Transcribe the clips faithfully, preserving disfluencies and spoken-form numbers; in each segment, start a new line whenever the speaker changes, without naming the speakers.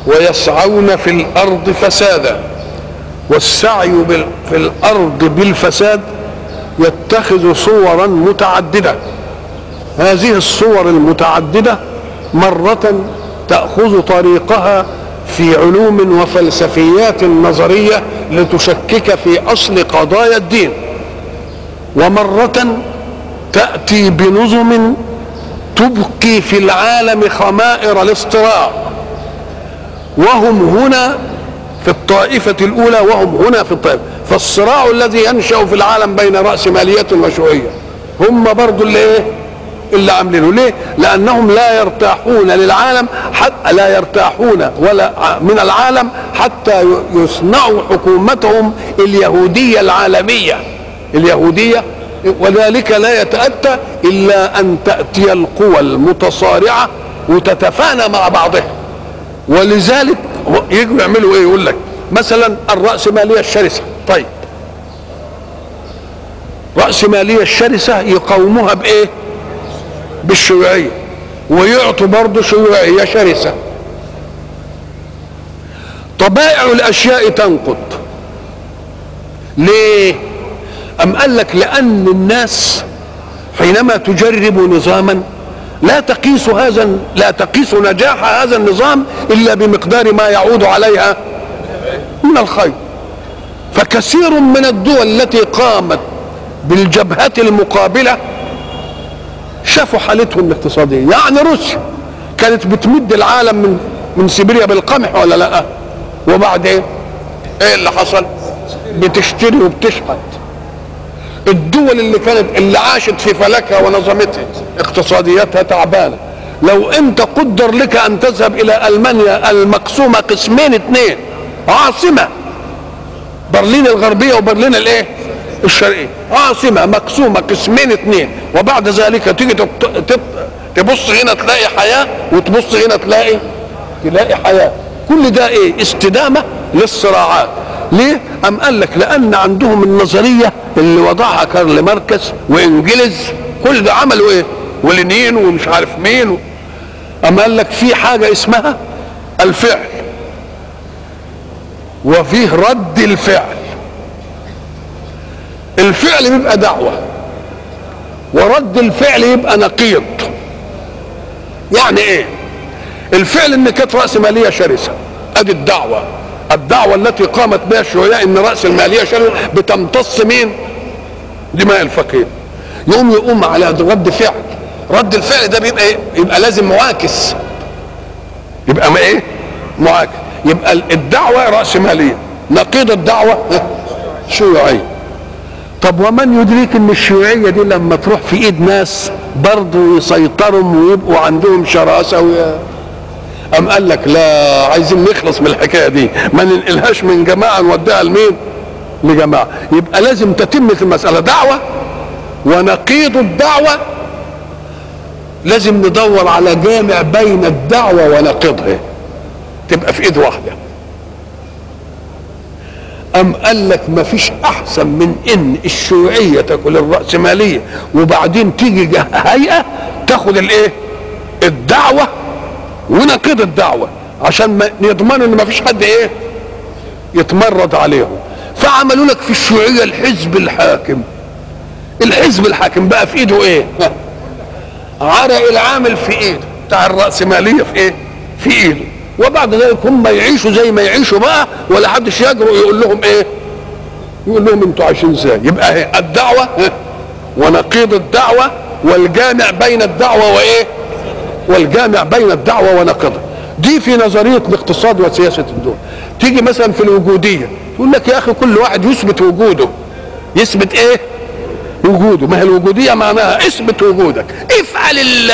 ويسعون في الأرض فسادا. والسعي في الأرض بالفساد يتخذ صورا متعددة. هذه الصور المتعددة مرة تأخذ طريقها في علوم وفلسفيات نظرية لتشكك في أصل قضايا الدين، ومرة تأتي بنظم تبقي في العالم خمائر الاصطراع، وهم هنا في الطائفة الأولى وهم هنا في الطائفة. فالصراع الذي ينشأ في العالم بين رأسمالية وشيوعية هم برضو اللي ايه اللي عاملينه. ليه؟ لأنهم لا يرتاحون للعالم، حتى لا يرتاحون ولا من العالم حتى يصنعوا حكومتهم اليهودية العالمية اليهودية وذلك لا يتأتى إلا أن تأتي القوى المتصارعة وتتفانى مع بعضها. ولذلك يجوا يعملوا ايه؟ يقول لك مثلا الرأسمالية الشرسة. طيب رأسمالية الشرسة يقاوموها بايه؟ بالشيوعية، ويعطوا برضه شيوعية شرسة. طبائع الأشياء تنقض. ليه؟ أم قال لك لأن الناس حينما تجرب نظاما لا تقيس هذا لا تقيس نجاح هذا النظام إلا بمقدار ما يعود عليها من الخير. فكثير من الدول التي قامت بالجبهة المقابلة شافوا حالتهم الاقتصادية. يعني روسيا كانت بتمد العالم من من سيبيريا بالقمح ولا لا؟ وبعدين ايه اللي حصل؟ بتشتري وبتشحت. الدول اللي كانت اللي عاشت في فلكها ونظمتها اقتصادياتها تعبانه، لو انت قدر لك ان تذهب الى المانيا المقسومه قسمين اثنين، عاصمه برلين الغربيه وبرلين الايه الشرقيه، عاصمه مقسومه قسمين اثنين، وبعد ذلك تيجي تبص هنا تلاقي حياه وتبص هنا تلاقي تلاقي حياه. كل ده ايه؟ استدامه للصراعات. ليه؟ أم قال لك لأن عندهم النظرية اللي وضعها كارل ماركس وإنجلز، كل ده عملوا إيه؟ ولينين ومش عارف مين. أم قال لك في حاجة اسمها الفعل وفيه رد الفعل. الفعل بيبقى دعوة ورد الفعل يبقى نقيض. يعني إيه؟ الفعل إن كانت رأسمالية شرسة، أدي الدعوة. الدعوة التي قامت بها الشيوعية ان رأس المالية شرسة بتمتص مين؟ دماء الفقير. يقوم يقوم على رد فعل. رد الفعل ده بيبقى ايه؟ يبقى لازم معاكس. يبقى ما ايه؟ معاكس. يبقى الدعوة رأس مالية، نقيض الدعوة شيوعية. طب ومن يدريك ان الشيوعية دي لما تروح في ايد ناس برضه يسيطروا ويبقوا عندهم شراسة ويا أم قال لك لا، عايزين نخلص من الحكايه دي، ما ننقلهاش من جماعه نوديها لمين؟ لجماعه. يبقى لازم تتم المساله دعوه ونقيض الدعوه، لازم ندور على جامع بين الدعوه ونقيضها تبقى في ايد واحده. أم قال لك ما فيش احسن من ان الشيوعيه تاكل الرأسماليه وبعدين تيجي هيئه تاخد الايه؟ الدعوه ونقيض الدعوة، عشان ما يضمنوا ان ما فيش حد ايه يتمرد عليهم. فعملوا لك في الشيوعية الحزب الحاكم. الحزب الحاكم بقى في ايده ايه؟ عرق العامل في ايده، بتاع الرأسمالية في ايه؟ في ايده. وبعد ذلك هم يعيشوا زي ما يعيشوا بقى، ولا حدش يجرؤ يقول لهم ايه؟ يقول لهم انتوا عايشين ازاي؟ يبقى ايه؟ الدعوة ونقيض الدعوة والجامع بين الدعوة وايه؟ والجامع بين الدعوة ونقضها. دي في نظرية الاقتصاد وسياسة الدول. تيجي مثلا في الوجودية يقول لك يا أخي كل واحد يثبت وجوده. يثبت إيه؟ وجوده. ما هي الوجودية معناها اثبت وجودك، افعل ال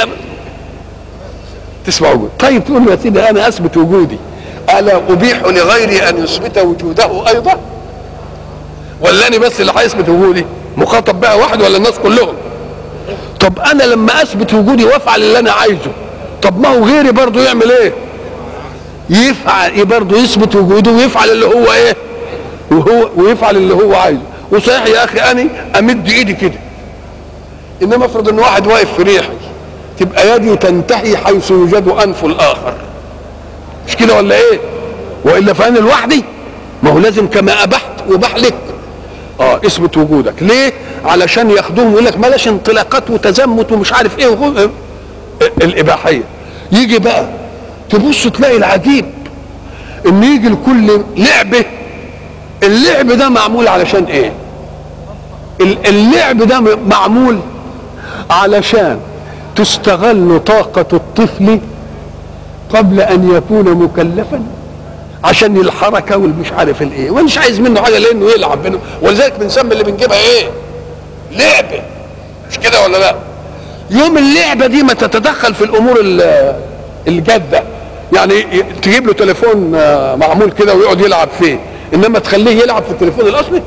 تسمع وجود. طيب تقول يا سيدي أنا أثبت وجودي، ألا أبيح لغيري أن يثبت وجوده أيضا؟ ولا أنا بس اللي هيثبت وجودي؟ مخاطب بقى واحد ولا الناس كلهم؟ طب انا لما اثبت وجودي وافعل اللي انا عايزه، طب ما هو غيري برضه يعمل ايه؟ يفعل برضه يثبت وجوده ويفعل اللي هو ايه؟ وهو ويفعل اللي هو عايزه. وصحيح يا اخي اني امد ايدي كده، انما افرض ان واحد واقف في ريحي تبقى يدي تنتهي حيث يوجد انف الاخر، مش مش كده ولا ايه؟ والا فانا لوحدي؟ ما هو لازم كما ابحت وبح لك اه اثبت وجودك. ليه؟ علشان ياخدوهم يقول لك بلاش انطلاقات وتزمت ومش عارف ايه وغو... الاباحيه. يجي بقى تبص تلاقي العجيب ان يجي لكل لعبه اللعب ده معمول علشان ايه؟ اللعب ده معمول علشان تستغل طاقة الطفل قبل ان يكون مكلفا عشان الحركة والمش عارف الايه، ومش عايز منه حاجة لانه يلعب منه، ولذلك بنسمي اللي بنجيبها ايه؟ لعبة، مش كده ولا لا؟ يوم اللعبة دي ما تتدخل في الامور الجادة، يعني تجيب له تليفون معمول كده ويقعد يلعب فيه، انما تخليه يلعب في التليفون الاصلي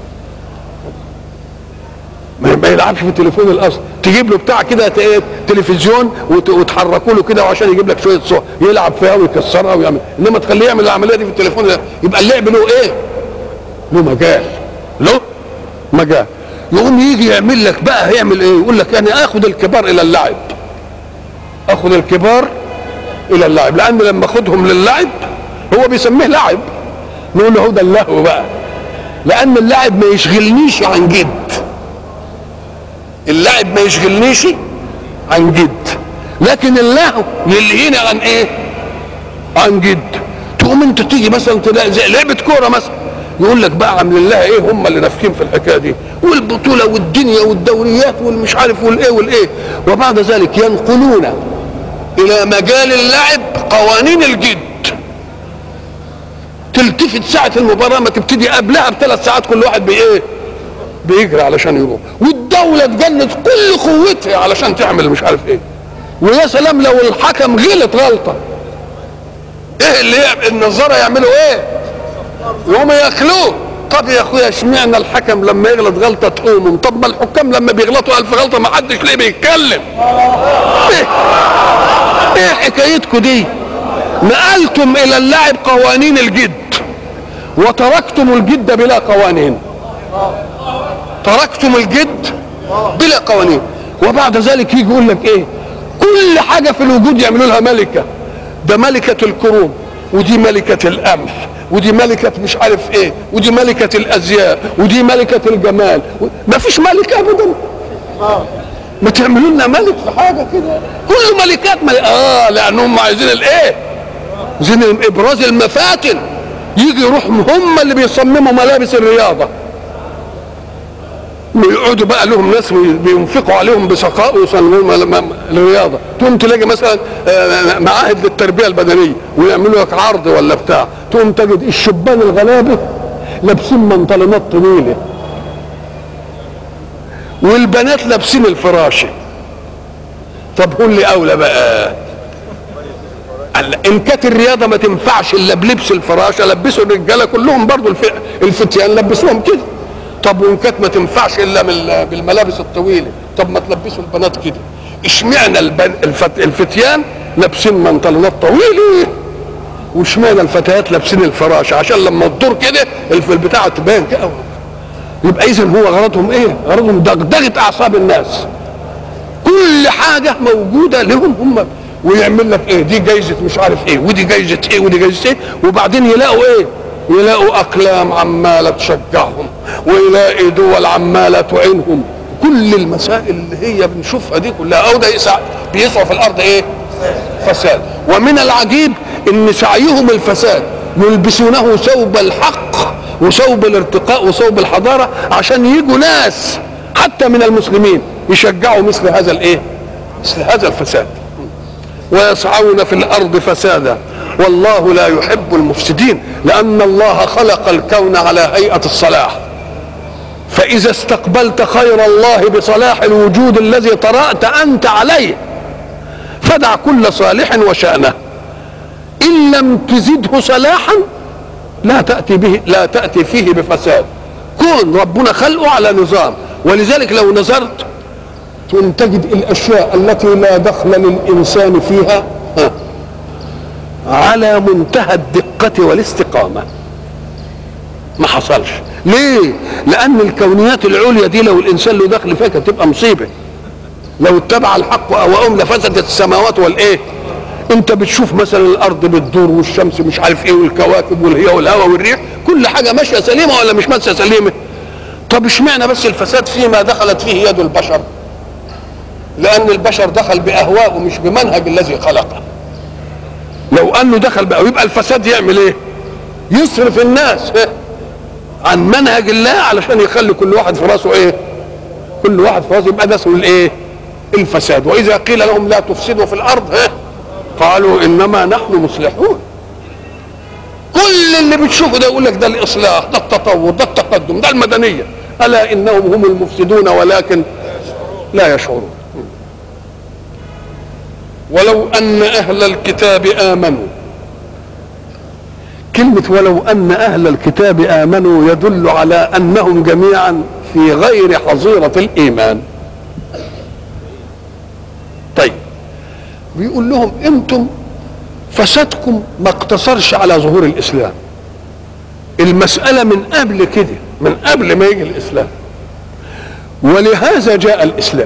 ما يلعبش في التليفون الاصلي. تجيب له بتاع كده تلفزيون وتحركوا له كده وعشان يجيب لك شويه صور يلعب فيها ويكسرها ويعمل، انما تخليه يعمل العمليه دي في التليفون ده. يبقى اللعب له ايه؟ له مجال، له مجال. يقوم يجي يعمل لك بقى هيعمل ايه؟ يقول لك يعني اخذ الكبار الى اللعب، اخذ الكبار الى اللعب، لان لما اخذهم للعب هو بيسميه لعب، نقول له هو ده اللهو بقى، لان اللعب ما يشغلنيش عن جد، اللعب ما يشغلنيش عن جد، لكن اللهو يلهيني عن ايه؟ عن جد. تقوم انت تيجي مثلا تلاقي زي لعبه كوره مثلا، يقول لك بقى عاملين لها ايه هم اللي نافخين في الحكايه دي، والبطوله والدنيا والدوريات والمش عارف والايه والايه، وبعد ذلك ينقلون الى مجال اللعب قوانين الجد. تلتفت ساعه المباراه ما تبتدي قبلها بثلاث ساعات كل واحد بايه؟ بيجري علشان يروح، والدوله تجند كل قوتها علشان تعمل مش عارف ايه. ويا سلام لو الحكم غلط غلطه، ايه اللي يعمل؟ النظاره يعملوا ايه؟ يقوموا ياكلوه. طب يا اخويا اشمعنى الحكم لما يغلط غلطه تقوموا؟ طب ما الحكام لما بيغلطوا الف غلطه ما حدش ليه بيتكلم؟ ايه ايه حكايتكم دي؟ نقلتم الى اللعب قوانين الجد وتركتم الجد بلا قوانين، تركتم الجد بلا قوانين. وبعد ذلك يجي يقول لك ايه؟ كل حاجه في الوجود يعملوا لها ملكه، ده ملكه الكروم، ودي ملكه القمح، ودي ملكه مش عارف ايه، ودي ملكه الازياء، ودي ملكه الجمال. ما فيش ملكه ابدا، ما تعملوا لنا ملك في حاجه كده، كل ملكات ملك. اه لانهم عايزين الايه؟ عايزين ابراز المفاتن. يجي يروح هم اللي بيصمموا ملابس الرياضه، ويقعدوا بقى لهم ناس بينفقوا عليهم بسخاء ويصنعوا الرياضه. تقوم تلاقي مثلا معاهد للتربيه البدنيه ويعملوا لك عرض ولا بتاع، تقوم تجد الشبان الغلابه لابسين منطلونات طويله والبنات لابسين الفراشه. طب قول لي اولى بقى، ان كانت الرياضه ما تنفعش الا بلبس الفراشه لبسوا الرجاله كلهم برضو الفتيان لبسوهم كده. طب وان كانت ما تنفعش الا بالملابس الطويله، طب ما تلبسوا البنات كده. اشمعنى الفت... الفتيان لابسين منطلونات طويله واشمعنى الفتيات لابسين الفراشه؟ عشان لما تدور كده البتاعه تبان كده. يبقى اذا هو غرضهم ايه؟ غرضهم دغدغه اعصاب الناس. كل حاجه موجوده لهم هم، ويعمل لك ايه؟ دي جايزه مش عارف ايه، ودي جايزه ايه، ودي جايزه ايه، وبعدين يلاقوا ايه؟ يلاقوا اقلام عماله تشجعهم، ويلاقي دول عماله تعينهم. كل المسائل اللي هي بنشوفها دي كلها او ده بيسعوا في الارض ايه؟ فساد. ومن العجيب ان سعيهم الفساد يلبسونه ثوب الحق وثوب الارتقاء وثوب الحضاره عشان يجوا ناس حتى من المسلمين يشجعوا مثل هذا الايه؟ مثل هذا الفساد. ويسعون في الارض فسادا والله لا يحب المفسدين، لان الله خلق الكون على هيئه الصلاح، فاذا استقبلت خير الله بصلاح الوجود الذي طرأت انت عليه فدع كل صالح وشأنه، ان لم تزده صلاحا لا تأتي به لا تأتي فيه بفساد. كون ربنا خلقه على نظام، ولذلك لو نظرت تجد الاشياء التي لا دخل للانسان فيها ها على منتهى الدقة والاستقامة. ما حصلش. ليه؟ لأن الكونيات العليا دي لو الإنسان له دخل فيها كانت تبقى مصيبة. لو اتبع الحق أوام لفسدت السماوات والإيه؟ انت بتشوف مثلا الارض بتدور والشمس مش عارف ايه والكواكب والهواء والهواء والريح، كل حاجه ماشيه سليمه ولا مش ماشيه سليمه؟ طب اشمعنى بس الفساد فيما دخلت فيه يد البشر؟ لان البشر دخل باهوائه مش بمنهج الذي خلقه. لو انه دخل بقى يبقى الفساد يعمل ايه؟ يصرف الناس عن منهج الله علشان يخلي كل واحد في راسه ايه؟ كل واحد في راسه يبقى ده اسمه الايه؟ الفساد. واذا قيل لهم لا تفسدوا في الارض ها قالوا انما نحن مصلحون. كل اللي بتشوفه ده يقول لك ده الاصلاح، ده التطور، ده التقدم، ده المدنيه. الا انهم هم المفسدون ولكن لا يشعرون. ولو ان اهل الكتاب امنوا، كلمه ولو ان اهل الكتاب امنوا يدل على انهم جميعا في غير حظيره الايمان. طيب بيقول لهم انتم فسادكم ما اقتصرش على ظهور الاسلام، المساله من قبل كده، من قبل ما يجي الاسلام، ولهذا جاء الاسلام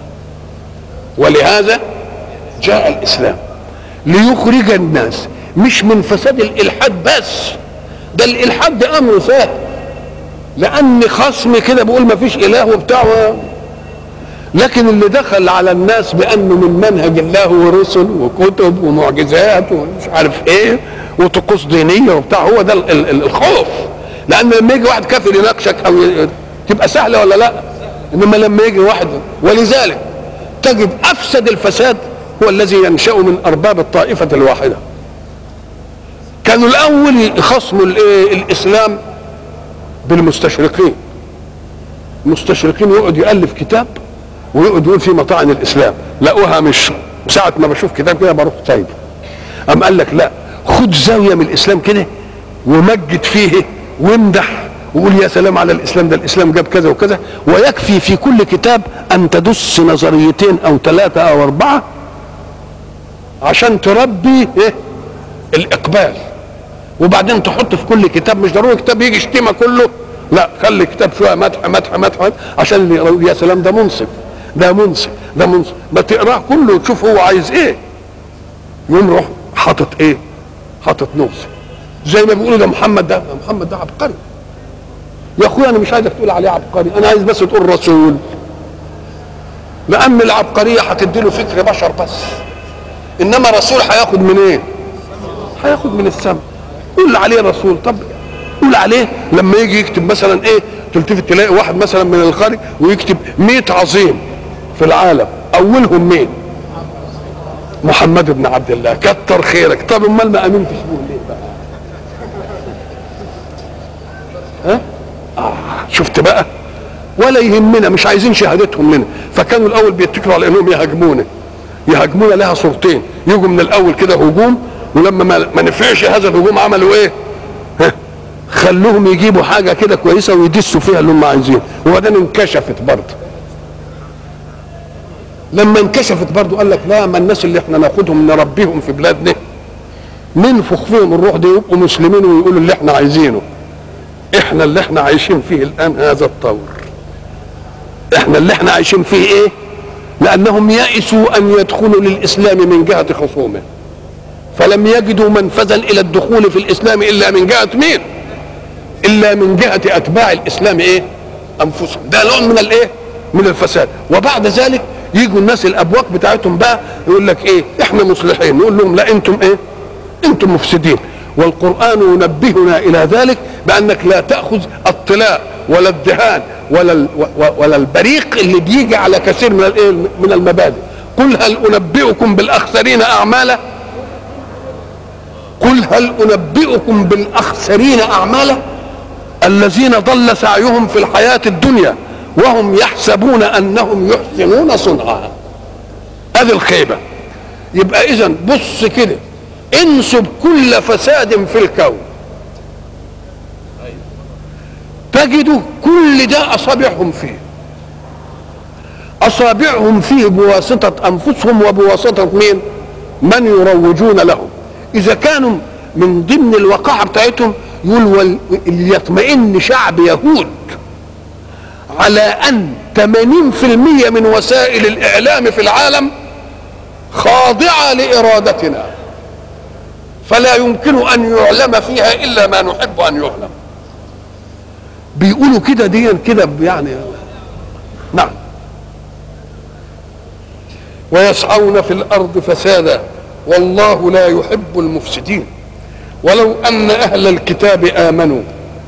ولهذا جاء الاسلام ليخرج الناس مش من فساد الالحاد بس، ده الالحاد ده امر سهل، لان خصم كده بيقول ما فيش اله وبتاع، لكن اللي دخل على الناس بانه من منهج الله ورسل وكتب ومعجزات ومش عارف ايه وطقوس دينيه وبتاع، هو ده الخوف. لان لما يجي واحد كافر يناقشك او تبقى سهله ولا لا؟ انما لما يجي واحد، ولذلك تجد افسد الفساد هو الذي ينشا من ارباب الطائفه الواحده. كانوا الاول يخصموا الايه؟ الاسلام بالمستشرقين. المستشرقين يقعد يالف كتاب ويقعد يقول في مطاعن الاسلام، لقوها مش ساعه ما بشوف كتاب كده بروح سايبه. قام قال لك لا، خد زاويه من الاسلام كده ومجد فيه وامدح وقول يا سلام على الاسلام، ده الاسلام جاب كذا وكذا، ويكفي في كل كتاب ان تدس نظريتين او ثلاثه او اربعه عشان تربي ايه؟ الاقبال. وبعدين تحط في كل كتاب، مش ضروري كتاب يجي شتيمه كله، لا، خلي كتاب شويه مدح مدح مدح عشان اللي يقول يا سلام ده منصف، ده منصف، ده منصف، ما تقراه كله وتشوف هو عايز ايه. يقوم روح حاطط ايه؟ حاطط نص، زي ما بيقولوا ده محمد، ده محمد ده عبقري. يا اخويا انا مش عايزك تقول عليه عبقري، انا عايز بس تقول رسول، لان العبقريه هتدي له فكر بشر بس، انما رسول هياخد من ايه؟ هياخد من السماء. قول عليه رسول. طب قول عليه لما يجي يكتب مثلا ايه، تلتفت تلاقي واحد مثلا من الخارج ويكتب مئة عظيم في العالم، اولهم مين؟ محمد بن عبد الله، كتر خيرك. طب امال ما امنتش بيه ليه بقى؟ ها؟ آه شفت بقى؟ ولا يهمنا، مش عايزين شهادتهم لنا. فكانوا الاول بيتكلوا على انهم يهاجمونا. يهاجمونا لها صورتين، يجوا من الاول كده هجوم، ولما ما نفعش هذا الهجوم عملوا ايه؟ ها؟ خلوهم يجيبوا حاجه كده كويسه ويدسوا فيها اللي هم عايزينه، وبعدين انكشفت برضه. لما انكشفت برضه قال لك لا، ما الناس اللي احنا ناخدهم نربيهم في بلادنا ننفخ فيهم الروح دي يبقوا مسلمين ويقولوا اللي احنا عايزينه. احنا اللي احنا عايشين فيه الان هذا الطور، احنا اللي احنا عايشين فيه ايه؟ لانهم يئسوا ان يدخلوا للاسلام من جهه خصومه، فلم يجدوا منفذا الى الدخول في الاسلام الا من جهه مين؟ الا من جهه اتباع الاسلام ايه؟ انفسهم. ده نوع من الايه؟ من الفساد. وبعد ذلك يجوا الناس الابواق بتاعتهم بقى يقول لك ايه؟ احنا مصلحين، نقول لهم لا، انتم ايه؟ انتم مفسدين. والقران ينبهنا الى ذلك بانك لا تاخذ الطلاء ولا الدهان ولا ولا البريق اللي بيجي على كثير من الايه؟ من المبادئ. قل هل انبئكم بالاخسرين اعمالا؟ قل هل انبئكم بالاخسرين اعمالا؟ الذين ضل سعيهم في الحياه الدنيا وهم يحسبون انهم يحسنون صنعا. هذه الخيبه. يبقى اذا بص كده، انسب كل فساد في الكون تجدوا كل ده اصابعهم فيه، اصابعهم فيه بواسطه انفسهم وبواسطه مين؟ من يروجون لهم. اذا كانوا من ضمن الوقاحه بتاعتهم يقول ليطمئن شعب يهود على ان ثمانين في المئة من وسائل الاعلام في العالم خاضعة لإرادتنا، فلا يمكن أن يعلم فيها إلا ما نحب أن يعلم. بيقولوا كده دي كده يعني. نعم. ويسعون في الأرض فسادا والله لا يحب المفسدين. ولو أن أهل الكتاب آمنوا،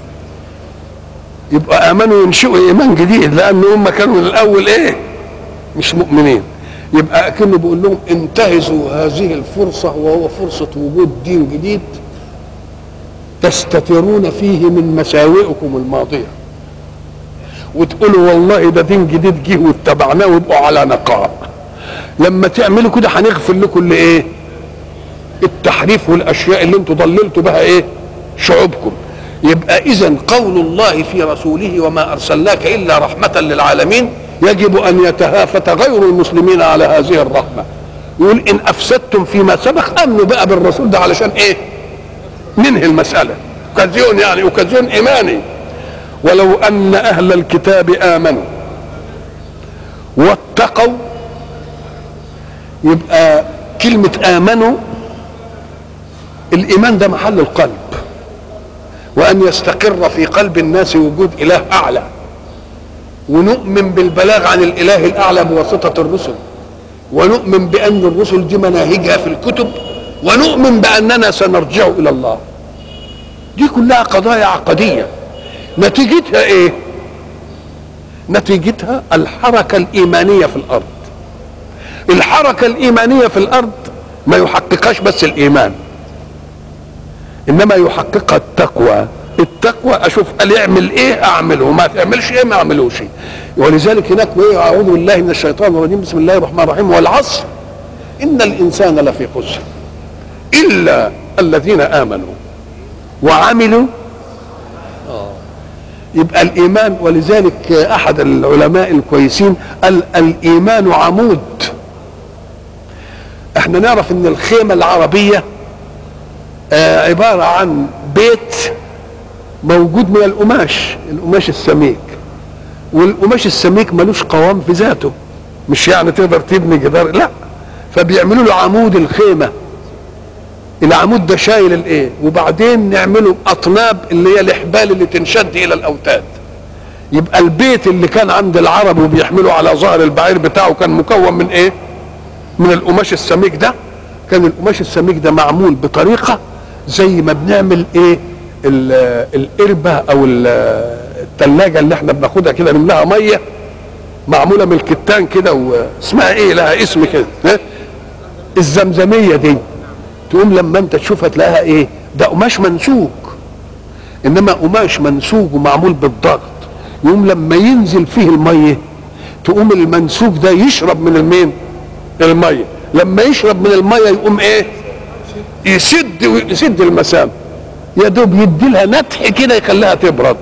يبقى آمنوا ينشئوا إيمان جديد، لأن هم كانوا من الأول إيه؟ مش مؤمنين. يبقى أكنه بيقول لهم انتهزوا هذه الفرصة، وهو فرصة وجود دين جديد تستترون فيه من مساوئكم الماضية، وتقولوا والله ده دين جديد جه واتبعناه ويبقوا على نقاء. لما تعملوا كده هنغفر لكم اللي ايه؟ التحريف والاشياء اللي انتم ضللتوا بها ايه؟ شعوبكم. يبقى اذا قول الله في رسوله وما ارسلناك الا رحمة للعالمين يجب ان يتهافت غير المسلمين على هذه الرحمة. يقول ان افسدتم فيما سبق امنوا بقى بالرسول ده علشان ايه؟ ننهي المسألة. اوكازيون يعني اوكازيون ايماني. ولو ان اهل الكتاب امنوا واتقوا، يبقى كلمة آمنوا الإيمان ده محل القلب، وأن يستقر في قلب الناس وجود إله أعلى، ونؤمن بالبلاغ عن الإله الأعلى بواسطة الرسل، ونؤمن بأن الرسل دي مناهجها في الكتب، ونؤمن بأننا سنرجع إلى الله. دي كلها قضايا عقدية. نتيجتها إيه؟ نتيجتها الحركة الإيمانية في الأرض. الحركة الإيمانية في الأرض ما يحققهاش بس الإيمان، إنما يحققها التقوى. التقوى أشوف قال يعمل إيه أعمله، ما تعملش إيه ما أعملوش. ولذلك هناك أعوذ بالله من الشيطان الرجيم بسم الله الرحمن الرحيم والعصر إن الإنسان لفي خسر إلا الذين آمنوا وعملوا. يبقى الإيمان، ولذلك أحد العلماء الكويسين قال الإيمان عمود. احنا نعرف ان الخيمة العربية آه عبارة عن بيت موجود من القماش، القماش السميك، والقماش السميك ملوش قوام في ذاته، مش يعني تقدر تبني جدار، لا، فبيعملوا له عمود الخيمة. العمود ده شايل الايه، وبعدين نعمله اطناب اللي هي الاحبال اللي تنشد الى الاوتاد. يبقى البيت اللي كان عند العرب وبيحملوا على ظهر البعير بتاعه كان مكون من ايه؟ من القماش السميك ده. كان القماش السميك ده معمول بطريقه زي ما بنعمل ايه القربه او الثلاجه اللي احنا بناخدها كده نملاها ميه، معموله من الكتان كده، واسمها ايه، لها اسم كده، الزمزميه دي. تقوم لما انت تشوفها تلاقيها ايه؟ ده قماش منسوج، انما قماش منسوج ومعمول بالضغط. يقوم لما ينزل فيه الميه تقوم المنسوج ده يشرب من المين؟ الميه. لما يشرب من الميه يقوم ايه؟ يسد يسد المسام، يا دوب يدي لها نتح كده يخليها تبرد.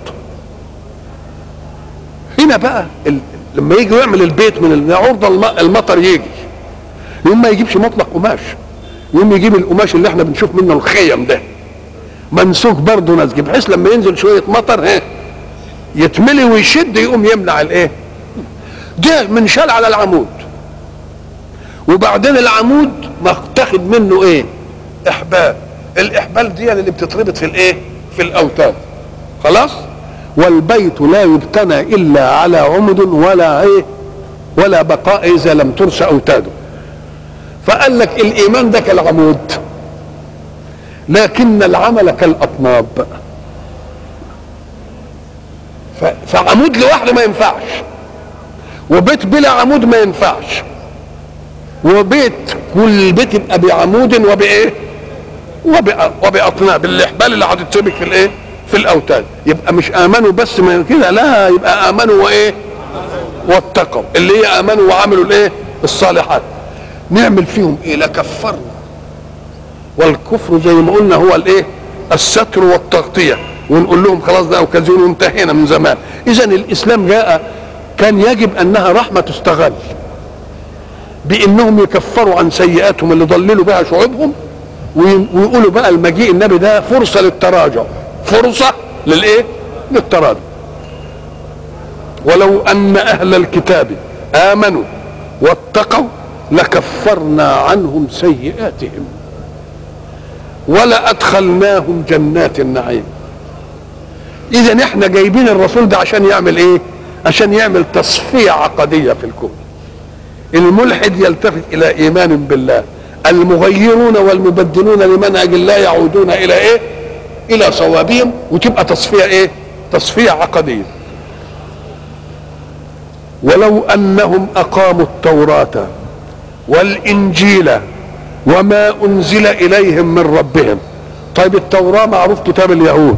هنا بقى ال... لما يجي يعمل البيت من عرض المطر يجي، يقوم ما يجيبش مطلق قماش، يقوم يجيب القماش اللي احنا بنشوف منه الخيم ده منسوج برضه نسج، بحيث لما ينزل شويه مطر ايه يتملي ويشد يقوم يمنع الايه ده منشال على العمود. وبعدين العمود متاخد منه ايه؟ احبال. الاحبال دي اللي بتتربط في الايه؟ في الاوتاد. خلاص. والبيت لا يبتنى الا على عمد ولا ايه ولا بقاء اذا لم ترس اوتاده. فقال لك الايمان ده كالعمود، لكن العمل كالاطناب. فعمود لوحده ما ينفعش، وبيت بلا عمود ما ينفعش، وبيت كل بيت يبقى بعمود وبايه وباطناب الاحبال اللي هتتسبك في الايه في الاوتاد. يبقى مش امنوا بس من كده، لا، يبقى امنوا وايه واتقوا، اللي هي امنوا وعملوا الايه الصالحات. نعمل فيهم ايه؟ لكفرنا. والكفر زي ما قلنا هو الايه الستر والتغطيه، ونقول لهم خلاص ده اوكازيون وانتهينا من زمان. اذا الاسلام جاء كان يجب انها رحمه تستغل بانهم يكفروا عن سيئاتهم اللي ضللوا بها شعوبهم، ويقولوا بقى المجيء النبي ده فرصه للتراجع، فرصه للايه للتراجع. ولو ان اهل الكتاب امنوا واتقوا لكفرنا عنهم سيئاتهم ولأدخلناهم جنات النعيم. إذا احنا جايبين الرسول ده عشان يعمل ايه؟ عشان يعمل تصفية عقدية في الكون. الملحد يلتفت إلى إيمان بالله، المغيرون والمبدلون لمنهج الله يعودون إلى ايه؟ إلى صوابهم، وتبقى تصفية ايه؟ تصفية عقدية. ولو أنهم أقاموا التوراة والإنجيل وما أنزل إليهم من ربهم. طيب التوراة معروف كتاب اليهود،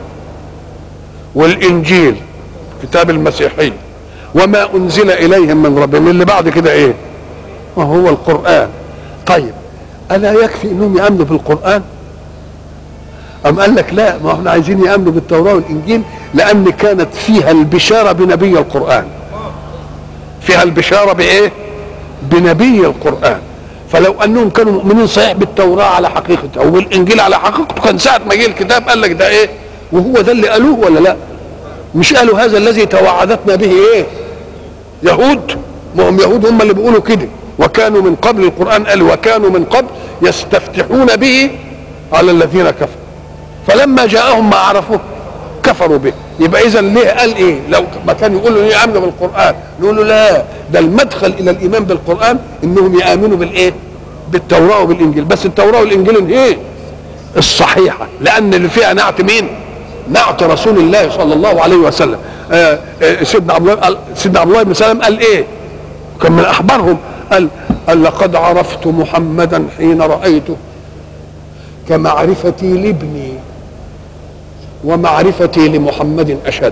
والإنجيل كتاب المسيحية، وما أنزل إليهم من ربهم اللي بعد كده إيه؟ وهو القرآن. طيب ألا يكفي إنهم يأمنوا بالقرآن؟ أم قال لك لا، ما احنا عايزين يأمنوا بالتوراة والإنجيل لأن كانت فيها البشارة بنبي القرآن، فيها البشارة بإيه؟ بنبي القرآن. فلو أنهم كانوا مؤمنين صحيح بالتوراة على حقيقتها وبالإنجيل على حقيقته كان ساعة ما جه الكتاب قال لك ده إيه؟ وهو ده اللي قالوه ولا لا؟ مش قالوا هذا الذي توعدتنا به ايه؟ يهود، ما هم يهود هم اللي بيقولوا كده، وكانوا من قبل القرآن قال وكانوا من قبل يستفتحون به على الذين كفروا فلما جاءهم ما عرفوه كفروا به. يبقى اذا ليه قال ايه؟ لو ما كان يقولوا ليه امنوا بالقرآن نقول له لا، ده المدخل الى الايمان بالقرآن انهم يامنوا بالايه؟ بالتوراة وبالانجيل، بس التوراة والانجيل ايه؟ الصحيحة، لان اللي فيها نعت مين؟ نعت رسول الله صلى الله عليه وسلم. آه آه سيدنا عبد الله سيدنا عبد الله بن سلام قال ايه؟ كان من اخبارهم قال قال لقد عرفت محمدا حين رايته كمعرفتي لابني ومعرفتي لمحمد اشد.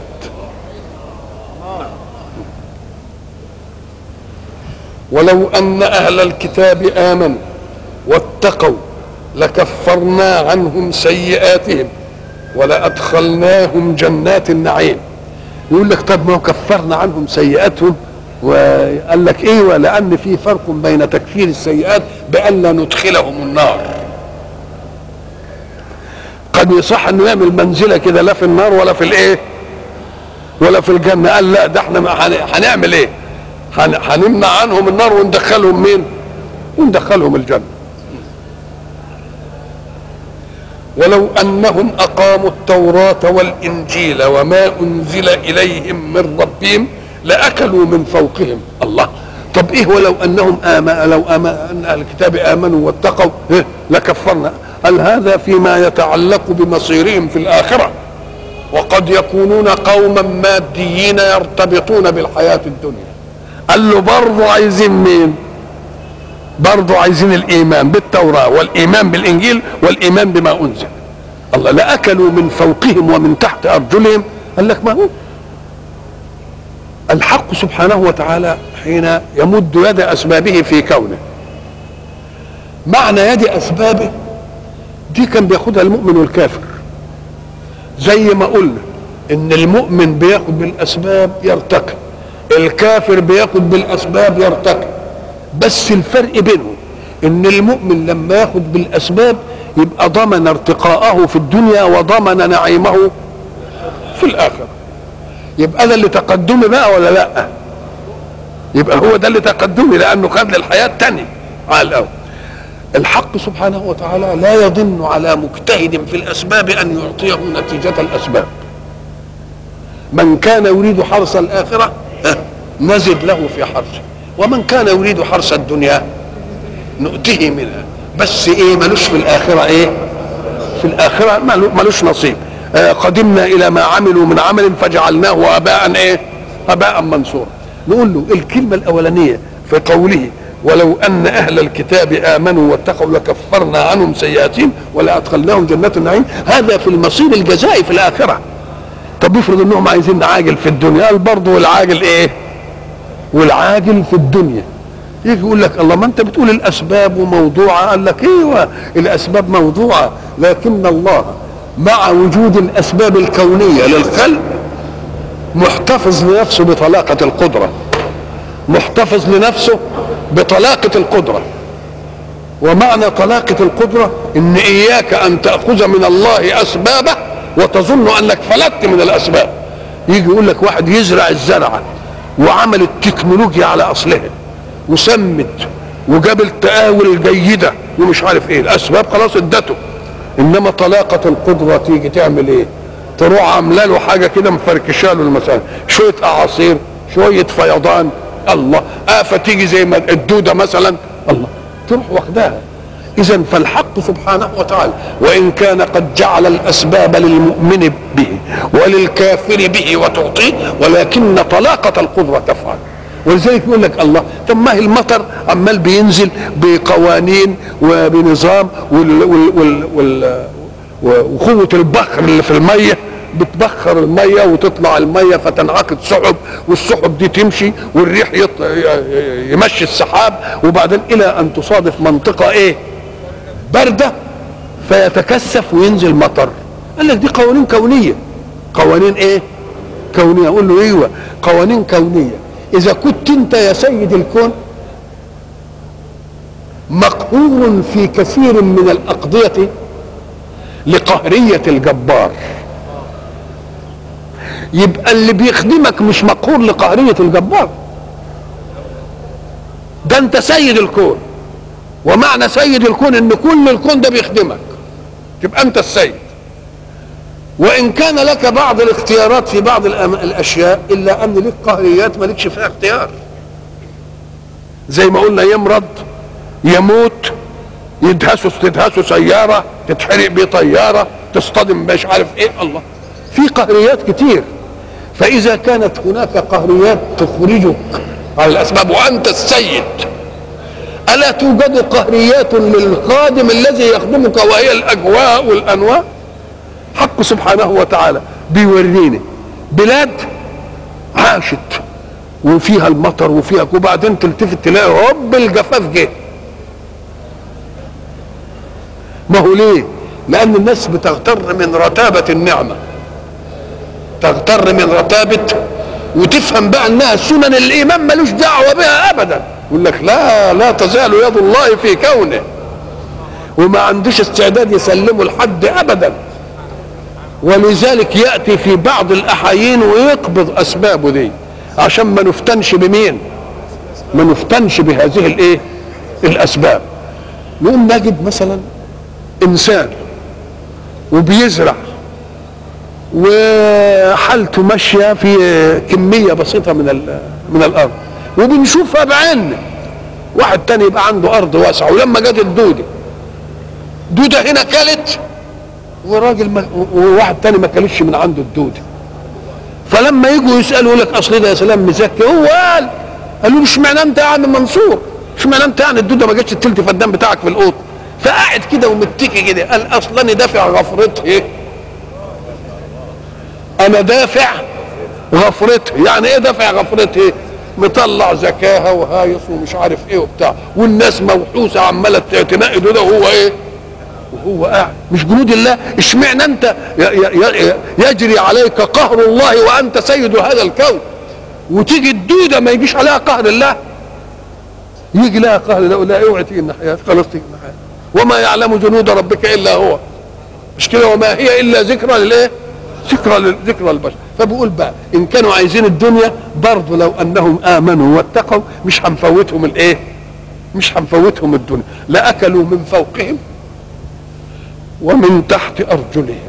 ولو ان اهل الكتاب امنوا واتقوا لكفرنا عنهم سيئاتهم ولأدخلناهم جنات النعيم. يقول لك طب ما هو كفرنا عنهم سيئاتهم، وقال لك ايه؟ لأن في فرق بين تكفير السيئات بأن لا ندخلهم النار. قد يصح انه يعمل منزلة كده لا في النار ولا في الايه؟ ولا في الجنة. قال لا، ده احنا هنعمل ايه؟ هنمنع عنهم النار وندخلهم مين؟ وندخلهم الجنة. ولو أنهم أقاموا التوراة والإنجيل وما أنزل إليهم من ربهم لأكلوا من فوقهم. الله، طب إيه ولو أنهم آمنوا؟ لو آمنوا أن أهل الكتاب آمنوا واتقوا إيه؟ لكفرنا. قال هذا فيما يتعلق بمصيرهم في الآخرة، وقد يكونون قوما ماديين يرتبطون بالحياة الدنيا. قال له برضو عايزين مين؟ برضو عايزين الإيمان بالتوراة والإيمان بالإنجيل والإيمان بما أنزل. الله، لأكلوا من فوقهم ومن تحت أرجلهم. قال لك ما هو الحق سبحانه وتعالى حين يمد يد أسبابه في كونه، معنى يد أسبابه دي كان بياخدها المؤمن والكافر. زي ما قلنا إن المؤمن بياخد بالأسباب يرتقي، الكافر بياخد بالأسباب يرتقي، بس الفرق بينهم ان المؤمن لما ياخد بالاسباب يبقى ضمن ارتقاءه في الدنيا وضمن نعيمه في الاخره. يبقى ده اللي تقدمي بقى ولا لا؟ يبقى هو ده اللي تقدمي لانه خد للحياه الثانيه على الاول. الحق سبحانه وتعالى لا يظن على مجتهد في الاسباب ان يعطيه نتيجه الاسباب. من كان يريد حرث الاخره نزد له في حرثه، ومن كان يريد حرث الدنيا نؤتيه منها. بس ايه؟ ملوش في الاخره ايه؟ في الاخره ملوش نصيب. آه قدمنا الى ما عملوا من عمل فجعلناه اباء ايه؟ اباء منصورا. نقول له الكلمه الاولانيه في قوله ولو ان اهل الكتاب امنوا واتقوا لكفرنا عنهم سيئاتهم ولادخلناهم جنات النعيم، هذا في المصير الجزائي في الاخره. طب يفرض انهم عايزين عاجل في الدنيا، قال برضه والعاجل ايه؟ والعاجل في الدنيا. يجي يقول لك الله، ما انت بتقول الاسباب موضوعه. قال لك ايوه الاسباب موضوعه، لكن الله مع وجود الاسباب الكونيه للخلق محتفظ لنفسه بطلاقه القدره، محتفظ لنفسه بطلاقه القدره. ومعنى طلاقه القدره ان اياك ان تاخذ من الله اسبابه وتظن انك فلت من الاسباب. يجي يقول لك واحد يزرع الزرعه وعمل التكنولوجيا على اصلها وسمت وجاب التآول الجيدة ومش عارف ايه، الاسباب خلاص ادته. انما طلاقة القدرة تيجي تعمل ايه؟ تروح عامله له حاجة كده مفركشة له المسألة، شوية اعاصير، شوية فيضان، الله، آفة تيجي زي ما الدودة مثلا، الله، تروح واخداها. إذا فالحق سبحانه وتعالى وإن كان قد جعل الأسباب للمؤمن به وللكافر به وتعطيه، ولكن طلاقة القدرة تفعل. ولذلك يقول لك الله، طب ما هي المطر عمال بينزل بقوانين وبنظام وال وال وال وال وقوة البخر اللي في المية بتبخر المية وتطلع المية فتنعقد سحب، والسحب دي تمشي والريح يمشي السحاب، وبعدين إلى أن تصادف منطقة إيه؟ باردة فيتكثف وينزل مطر. قال لك دي قوانين كونية. قوانين إيه؟ كونية. أقول له أيوه قوانين كونية. إذا كنت أنت يا سيد الكون مقهور في كثير من الأقضية لقهرية الجبار، يبقى اللي بيخدمك مش مقهور لقهرية الجبار، ده أنت سيد الكون. ومعنى سيد الكون إن كل الكون ده بيخدمك، تبقى أنت السيد. وإن كان لك بعض الاختيارات في بعض الأشياء، إلا أن لك قهريات مالكش فيها اختيار. زي ما قلنا يمرض، يموت، يدهسوا تدهسوا سيارة، تتحرق بيه طيارة، تصطدم مش عارف إيه، الله، في قهريات كتير. فإذا كانت هناك قهريات تخرجك على الأسباب وأنت السيد، ألا توجد قهريات للخادم الذي يخدمك وهي الأجواء والأنواع؟ حق سبحانه وتعالى بيوريني بلاد عاشت وفيها المطر وفيها، وبعدين تلتفت تلاقي هوب الجفاف جه. ما هو ليه؟ لأن الناس بتغتر من رتابة النعمة، تغتر من رتابة، وتفهم بقى انها سنن الإيمان ملوش دعوة بها أبدا. يقول لك لا لا تزال يد الله في كونه، وما عندوش استعداد يسلمه لحد أبدا. ولذلك يأتي في بعض الأحايين ويقبض أسبابه دي عشان ما نفتنش بمين؟ ما نفتنش بهذه الايه؟ الأسباب. نقوم نجد مثلا إنسان وبيزرع وحالته ماشية في كمية بسيطة من من الأرض، وبنشوفها بعيننا. واحد تاني يبقى عنده أرض واسعة، ولما جت الدودة دودة هنا كلت، وراجل ما وواحد تاني ما كلش من عنده الدودة. فلما يجوا يسألوا لك أصل ده يا سلام مزكي، هو قال قالوا له اشمعنى أنت يا عم منصور؟ اشمعنى أنت يعني الدودة ما جاتش التلت فدان بتاعك في القوط؟ فقاعد كده ومتكي كده، قال أصلا أنا دافع غفرته. أنا دافع غفرته. يعني إيه دافع غفرته؟ مطلع زكاها وهايص ومش عارف إيه وبتاع، والناس موحوسة عمالة تنقي ده وهو إيه؟ وهو قاعد. مش جنود الله؟ اشمعنى انت يجري عليك قهر الله وانت سيد هذا الكون، وتيجي الدودة ما يجيش عليها قهر الله؟ يجي لها قهر الله، لا اوعي تيجي الناحية، خلاص تيجي الناحية. وما يعلم جنود ربك الا هو. مش كده؟ وما هي الا ذكرى للايه؟ ذكرى لذكرى البشر. فبقول بقى ان كانوا عايزين الدنيا برضه لو انهم امنوا واتقوا مش هنفوتهم الايه؟ مش هنفوتهم الدنيا. لاكلوا من فوقهم ومن تحت أرجلهم.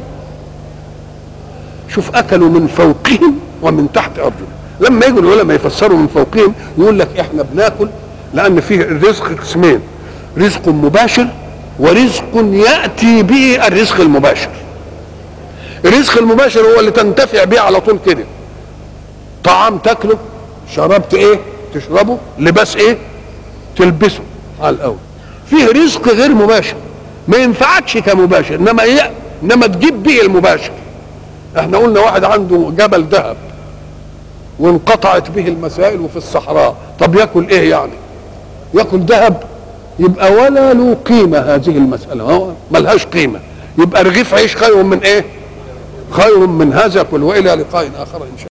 شوف، أكلوا من فوقهم ومن تحت أرجلهم. لما يجوا العلماء يفسروا من فوقهم يقول لك إحنا بناكل لأن فيه الرزق قسمين، رزق مباشر ورزق يأتي به الرزق المباشر. الرزق المباشر هو اللي تنتفع به على طول كده، طعام تاكله، شربت إيه تشربه، لباس إيه تلبسه على الأول. فيه رزق غير مباشر ما ينفعكش كمباشر، انما ي... انما تجيب به المباشر. احنا قلنا واحد عنده جبل ذهب وانقطعت به المسائل وفي الصحراء، طب ياكل ايه يعني؟ ياكل ذهب؟ يبقى ولا له قيمه هذه المساله، ملهاش قيمه. يبقى رغيف عيش خير من ايه؟ خير من هذا كله. والى لقاء اخر ان شاء الله.